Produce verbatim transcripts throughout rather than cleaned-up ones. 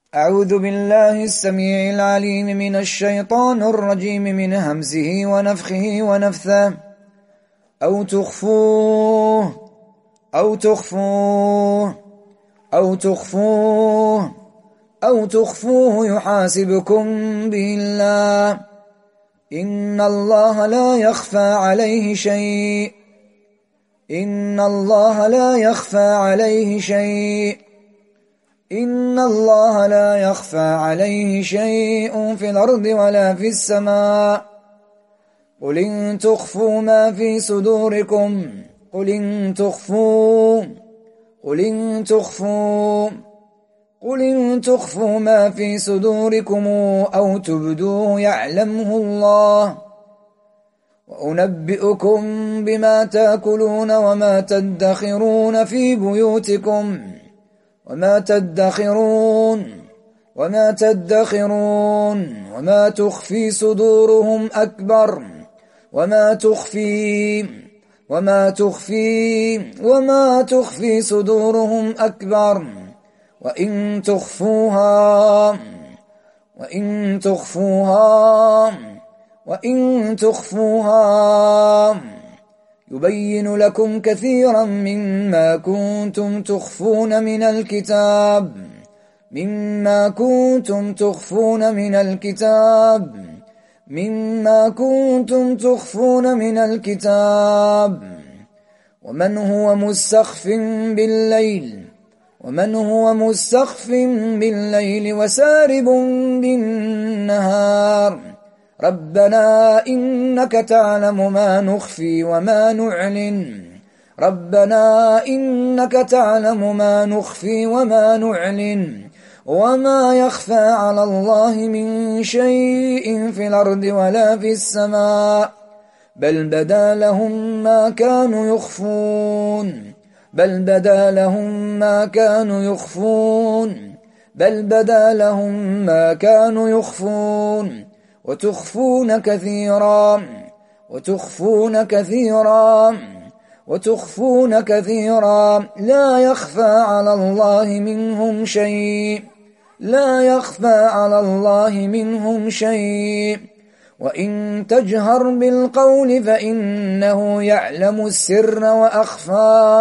أعوذ بالله السميع العليم من الشيطان الرجيم من همزه ونفخه ونفثه أو تخفوه أو تخفوه أو تخفوه أو تخفوه يحاسبكم به الله إن الله لا يخفى عليه شيء إن الله لا يخفى عليه شيء إن الله لا يخفى عليه شيء في الأرض ولا في السماء قل إن تخفوا ما في صدوركم قل إن تخفوا قل إن تخفوا قل إن تخفوا ما في صدوركم أو تبدوه يعلمه الله وأنبئكم بما تأكلون وما تدخرون في بيوتكم وما تدخرون وما تدخرون وما تخفي صدورهم أكبر وما تخفي وما تخفي وما تخفي صدورهم أكبر وإن تخفوها وإن تخفوها وإن تخفوها يبين لكم كثيرا مما كنتم تخفون من الكتاب مما كنتم تخفون من الكتاب مما كنتم تخفون من الكتاب ومن هو مستخف بالليل ومن هو مستخف بالليل وسارب بالنهار ربنا إنك تعلم ما نخفي وما نعلن ربنا إنك تعلم ما نخفي وما نعلن وما يخفى على الله من شيء في الأرض ولا في السماء بل بدا لهم ما كانوا يخفون بل بدا لهم ما كانوا يخفون بل بدا لهم ما كانوا يخفون وتخفون كثيرا وتخفون كثيرا وتخفون كثيرا لا يخفى على الله منهم شيء لا يخفى على الله منهم شيء وإن تجهر بالقول فإنه يعلم السر وأخفى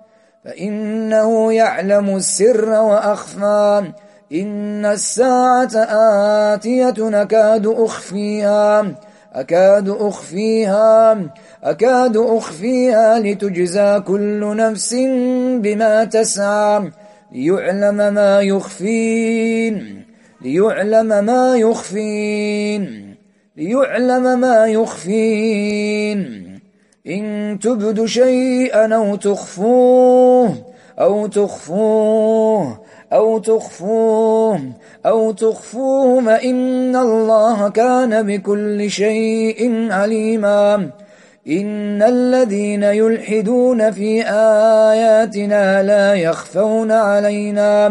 فإنه يعلم السر وأخفى إن الساعة آتية أكاد أخفيها أكاد أخفيها أكاد أخفيها لتجزى كل نفس بما تسعى ليعلم ما يخفين ليعلم ما يخفين ليعلم ما يخفين إن تبدوا شيئا أو تخفوه أو تخفوه أو تخفوه أو تخفوه فإن الله كان بكل شيء عليما إن الذين يلحدون في آياتنا لا يخفون علينا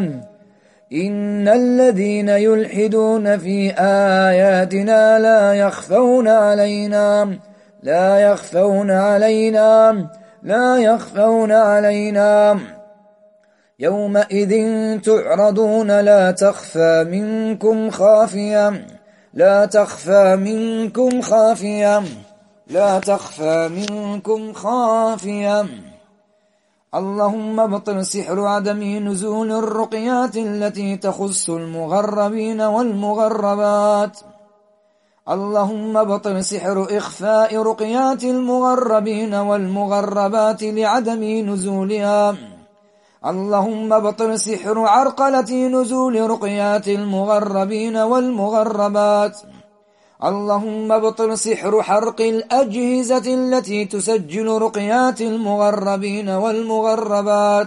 إن الذين يلحدون في آياتنا لا يخفون علينا لا يخفون علينا لا يخفون علينا يومئذ تعرضون لا تخفى منكم خافية لا تخفى منكم خافية لا تخفى منكم خافية اللهم ابطل سحر عدم نزول الرقيات التي تخص المغربين والمغربات اللهم ابطل سحر إخفاء رقيات المغربين والمغربات لعدم نزولها اللهم ابطل سحر عرقلة نزول رقيات المغربين والمغربات اللهم ابطل سحر حرق الأجهزة التي تسجل رقيات المغربين والمغربات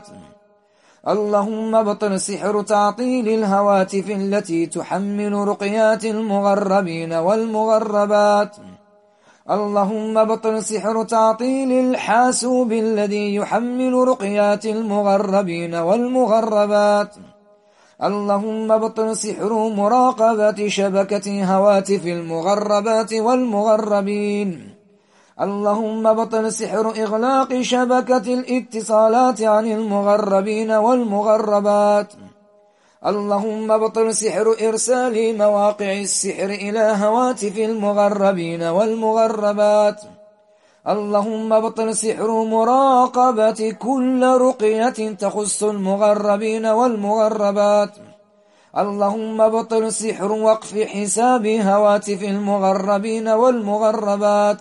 اللهم ابطل سحر تعطيل الهواتف التي تحمل رقيات المغربين والمغربات اللهم ابطل سحر تعطيل الحاسوب الذي يحمل رقيات المغربين والمغربات اللهم ابطل سحر مراقبة شبكة هواتف المغربات والمغربين اللهم بطل سحر إغلاق شبكة الاتصالات عن المغربين والمغربات اللهم ابطل سحر إرسال مواقع السحر إلى هواتف المغربين والمغربات. اللهم ابطل سحر مراقبة كل رقية تخص المغربين والمغربات. اللهم ابطل سحر وقف حساب هواتف المغربين والمغربات.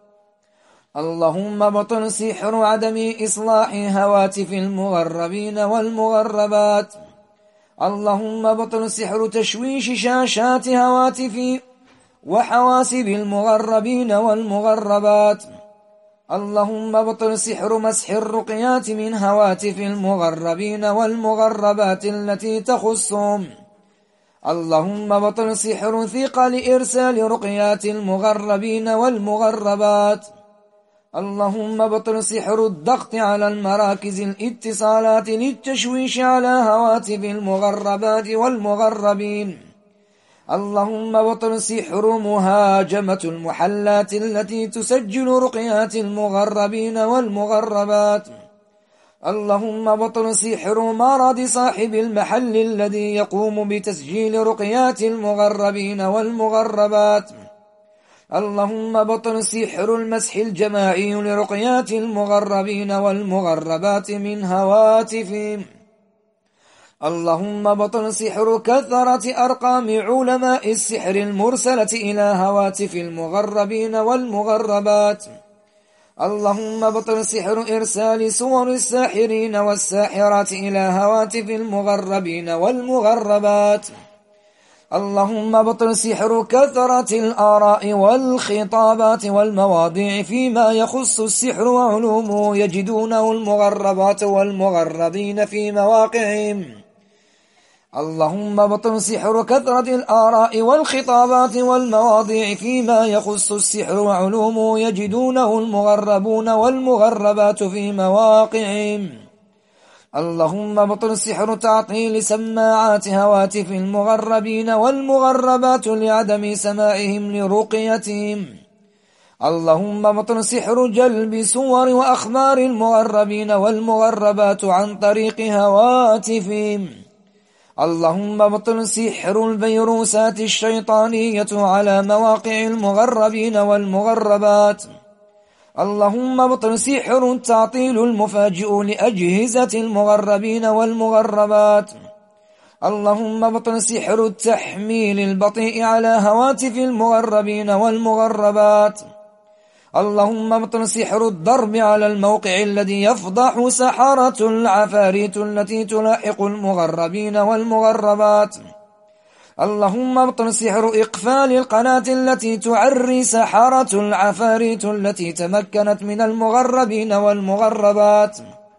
اللهم ابطل سحر عدم إصلاح هواتف المغربين والمغربات. اللهم ابطل سحر تشويش شاشات هواتف وحواسب المغربين والمغربات. اللهم ابطل سحر مسح الرقيات من هواتف المغربين والمغربات التي تخصهم. اللهم ابطل سحر ثقل إرسال رقيات المغربين والمغربات. اللهم ابطل سحر الضغط على المراكز الاتصالات للتشويش على هواتف المغربات والمغربين. اللهم ابطل سحر مهاجمة المحلات التي تسجل رقيات المغربين والمغربات. اللهم ابطل سحر مرض صاحب المحل الذي يقوم بتسجيل رقيات المغربين والمغربات. اللهم ابطل سحر المسح الجماعي لرقيات المغربين والمغربات من هواتفهم. اللهم ابطل سحر كثرة أرقام علماء السحر المرسلة إلى هواتف المغربين والمغربات. اللهم ابطل سحر إرسال صور الساحرين والساحرات إلى هواتف المغربين والمغربات. اللهم ابطل سحر كثرة الآراء والخطابات والمواضيع فيما يخص السحر وعلومه يجدونه المغربات والمغربين في مواقعهم. اللهم ابطل سحر كثرة الآراء والخطابات والمواضيع فيما يخص السحر وعلومه يجدونه المغربون والمغربات في مواقعهم. اللهم ابطل سحر تعطيل سماعات هواتف المغربين والمغربات لعدم سماعهم لرقيتهم. اللهم ابطل سحر جلب صور وأخبار المغربين والمغربات عن طريق هواتفهم. اللهم ابطل سحر الفيروسات الشيطانية على مواقع المغربين والمغربات. اللهم ابطل سحر التعطيل المفاجئ لأجهزة المغربين والمغربات. اللهم ابطل سحر التحميل البطيء على هواتف المغربين والمغربات. اللهم ابطل سحر الضرب على الموقع الذي يفضح سحرة العفاريت التي تلاحق المغربين والمغربات. اللهم ابطل سحر إقفال القناة التي تعري سحرة العفاريت التي تمكنت من المغربين والمغربات.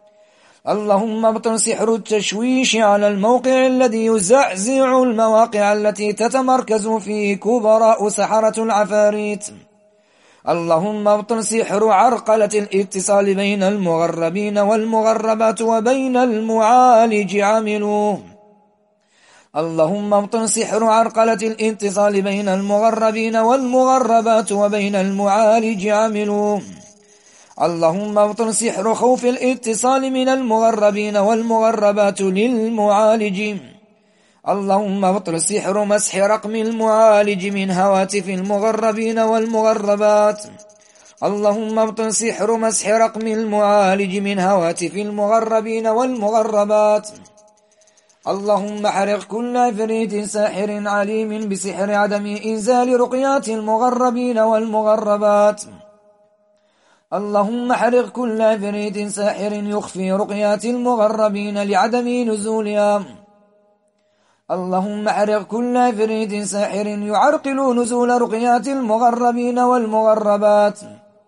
اللهم ابطل سحر التشويش على الموقع الذي يزعزع المواقع التي تتمركز فيه كبراء سحرة العفاريت. اللهم ابطل سحر عرقلة الاتصال بين المغربين والمغربات وبين المعالج عاملوه. اللهم ابطل سحر عرقلة الاتصال بين المغربين والمغربات وبين المعالج عاملوه. اللهم ابطل سحر خوف الاتصال من المغربين والمغربات للمعالج. اللهم ابطل سحر مسح رقم المعالج من هواتف المغربين والمغربات. اللهم ابطل سحر مسح رقم المعالج من هواتف المغربين والمغربات. اللهم حرق كل عفريت ساحر عليم بسحر عدم إنزال رقيات المغربين والمغربات. اللهم حرق كل عفريت ساحر يخفي رقيات المغربين لعدم نزولها. اللهم حرق كل عفريت ساحر يعرقل نزول رقيات المغربين والمغربات.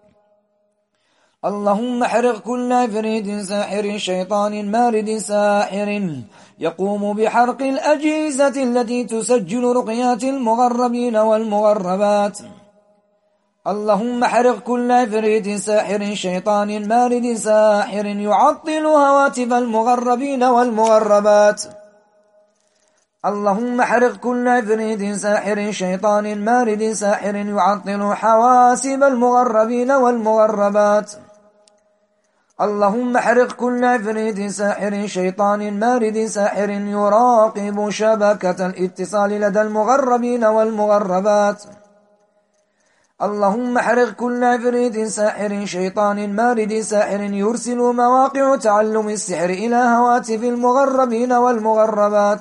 اللهم حرق كل عفريت ساحر شيطان مارد ساحر يقوم بحرق الأجهزة التي تسجل رقيات المغربين والمغربات. اللهم حرق كل عفريت ساحر شيطان مارد ساحر يعطل هواتف المغربين والمغربات. اللهم حرق كل عفريت ساحر شيطان مارد ساحر يعطل حواسب المغربين والمغربات. اللهم احرق كل عفريت ساحر شيطان مارد ساحر يراقب شبكة الاتصال لدى المغربين والمغربات. اللهم احرق كل عفريت ساحر شيطان مارد ساحر يرسل مواقع تعلم السحر إلى هواتف المغربين والمغربات.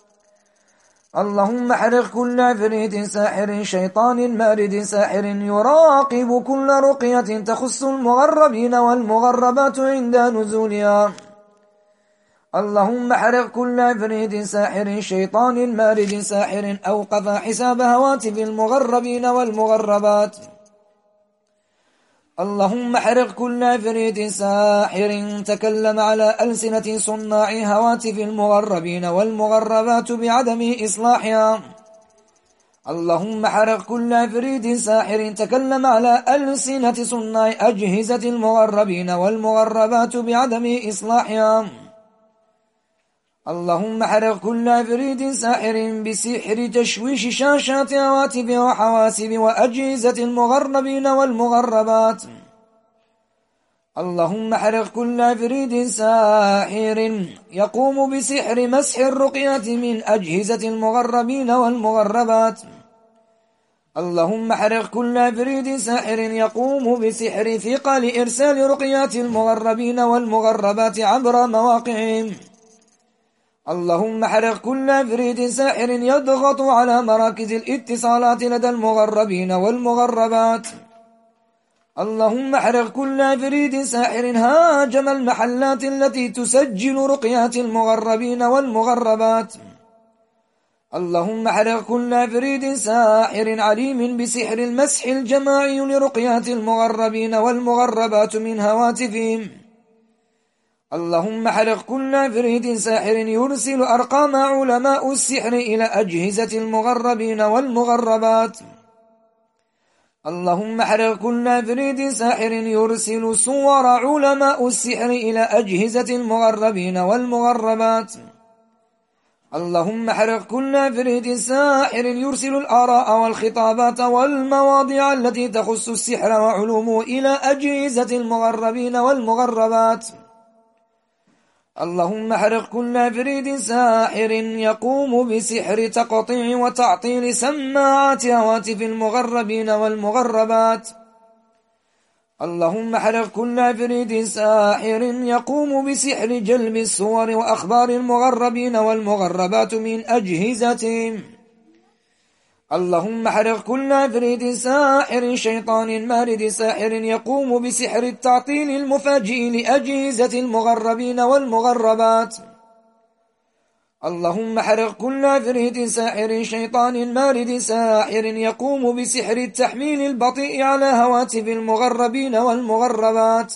اللهم احرق كل عفريت ساحر شيطان مارد ساحر يراقب كل رقية تخص المغربين والمغربات عند نزولها. اللهم احرق كل عفريت ساحر شيطان مارد ساحر أوقف حساب هواتف المغربين والمغربات. اللهم احرق كل عفريت ساحر تكلم على ألسنة صناع هواتف المغربين والمغربات بعدم إصلاحها. اللهم احرق كل عفريت ساحر تكلم على ألسنة صناع أجهزة المغربين والمغربات بعدم إصلاحها. اللهم احرق كل عفريت ساحر بسحر تشويش شاشات هواتف وحواسب وأجهزة المغربين والمغربات. اللهم احرق كل عفريت ساحر يقوم بسحر مسح الرقية من أجهزة المغربين والمغربات. اللهم احرق كل عفريت ساحر يقوم بسحر ثقل إرسال رقيات المغربين والمغربات عبر مواقعهم. اللهم احرق كل عفريت ساحر يضغط على مراكز الاتصالات لدى المغربين والمغربات. اللهم احرق كل عفريت ساحر هاجم المحلات التي تسجل رقيات المغربين والمغربات. اللهم احرق كل عفريت ساحر عليم بسحر المسح الجماعي لرقيات المغربين والمغربات من هواتفهم. اللهم احرق كل عفريت ساحر يرسل أرقام علماء السحر إلى أجهزة المغربين والمغربات. اللهم احرق كل عفريت ساحر يرسل صور علماء السحر إلى أجهزة المغربين والمغربات. اللهم احرق كل عفريت ساحر يرسل الآراء والخطابات والمواضيع التي تخص السحر وعلومه إلى أجهزة المغربين والمغربات. اللهم احرق كل عفريت ساحر يقوم بسحر تقطيع وتعطيل سماعات هواتف المغربين والمغربات. اللهم احرق كل عفريت ساحر يقوم بسحر جلب الصور وأخبار المغربين والمغربات من أجهزتهم. اللهم احرق كل عفريت ساحر شيطان مارد ساحر يقوم بسحر التعطيل المفاجئ لأجهزة المغربين والمغربات. اللهم احرق كل عفريت ساحر شيطان مارد ساحر يقوم بسحر التحميل البطيء على هواتف المغربين والمغربات.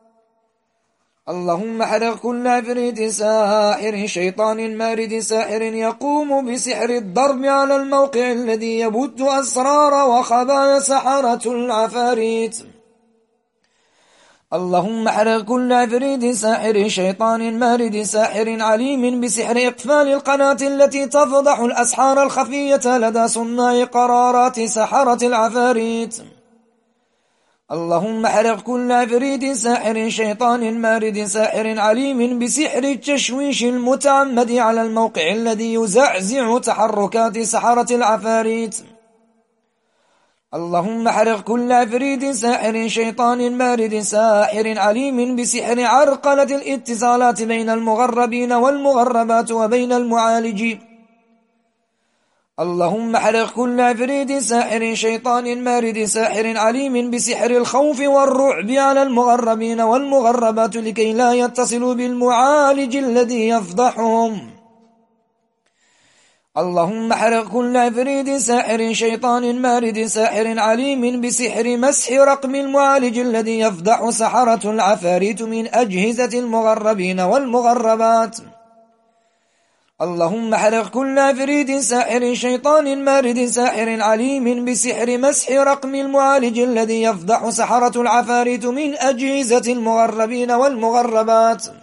اللهم احرق كل عفريت ساحر شيطان مارد ساحر يقوم بسحر الضرب على الموقع الذي يبث أسرار وخبايا سحرة العفاريت. اللهم احرق كل عفريت ساحر شيطان مارد ساحر عليم بسحر إقفال القناة التي تفضح الأسحار الخفية لدى صناع قرارات سحرة العفاريت. اللهم احرق كل عفريت ساحر شيطان مارد ساحر عليم بسحر التشويش المتعمد على الموقع الذي يزعزع تحركات سحرة العفاريت. اللهم احرق كل عفريت ساحر شيطان مارد ساحر عليم بسحر عرقلة الاتصالات بين المغربين والمغربات وبين المعالجين. اللهم احرق كل عفريت ساحر شيطان مارد ساحر عليم بسحر الخوف والرعب على المغربين والمغربات لكي لا يتصلوا بالمعالج الذي يفضحهم. اللهم احرق كل عفريت ساحر شيطان مارد ساحر عليم بسحر مسح رقم المعالج الذي يفضح سحرة العفاريت من أجهزة المغربين والمغربات. اللهم احرق كل عفريت ساحر شيطان مارد ساحر عليم بسحر مسح رقم المعالج الذي يفضح سحرة العفاريت من أجهزة المغربين والمغربات.